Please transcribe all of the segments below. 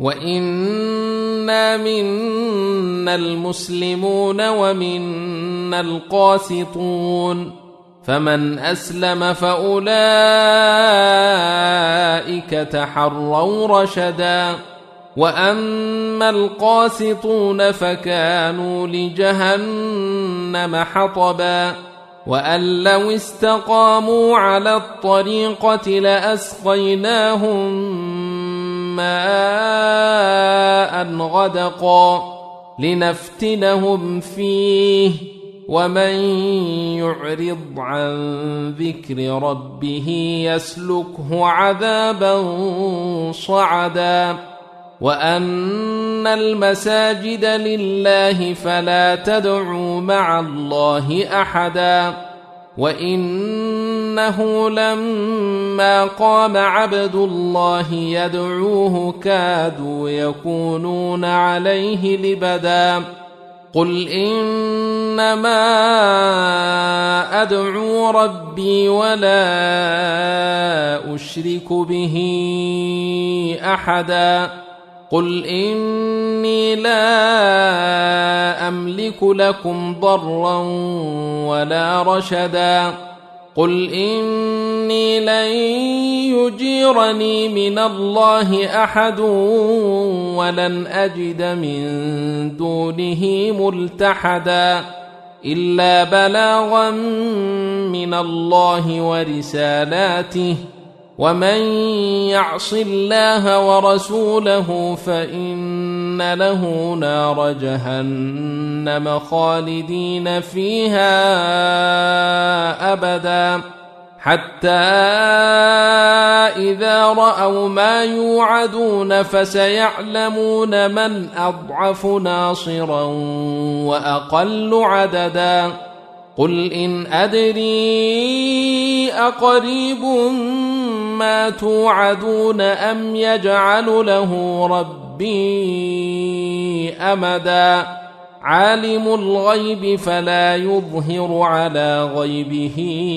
وإنا منا المسلمون ومنا القاسطون فمن أسلم فأولئك تحروا رشدا وأما القاسطون فكانوا لجهنم حطبا وأن لو استقاموا على الطريقة لأسقيناهم ماء غدقا لنفتنهم فيه ومن يعرض عن ذكر ربه يسلكه عذابا صعدا وأن المساجد لله فلا تدعوا مع الله أحدا وإنه لما قام عبد الله يدعوه كادوا يكونون عليه لبدا قل إنما أدعو ربي ولا أشرك به أحدا قل إني لا أملك لكم ضرا ولا رشدا قل إني لن يجيرني من الله أحد ولن أجد من دونه ملتحدا إلا بلاغا من الله ورسالاته ومن يعص الله ورسوله فإن له نار جهنم خالدين فيها أبدا حتى إذا رأوا ما يوعدون فسيعلمون من أضعف ناصرا وأقل عددا قل إن أدري أقريب ما توعدون أم يجعل له ربي أمدا عالم الغيب فلا يظهر على غيبه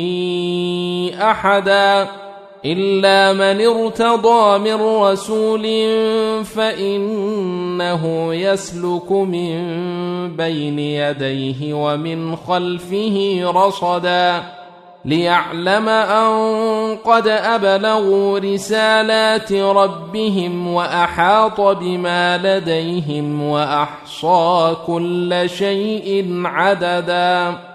أحدا إلا من ارتضى من رسول فإنه يسلك من بين يديه ومن خلفه رصدا ليعلم أن قد أبلغوا رسالات ربهم وأحاط بما لديهم وأحصى كل شيء عددا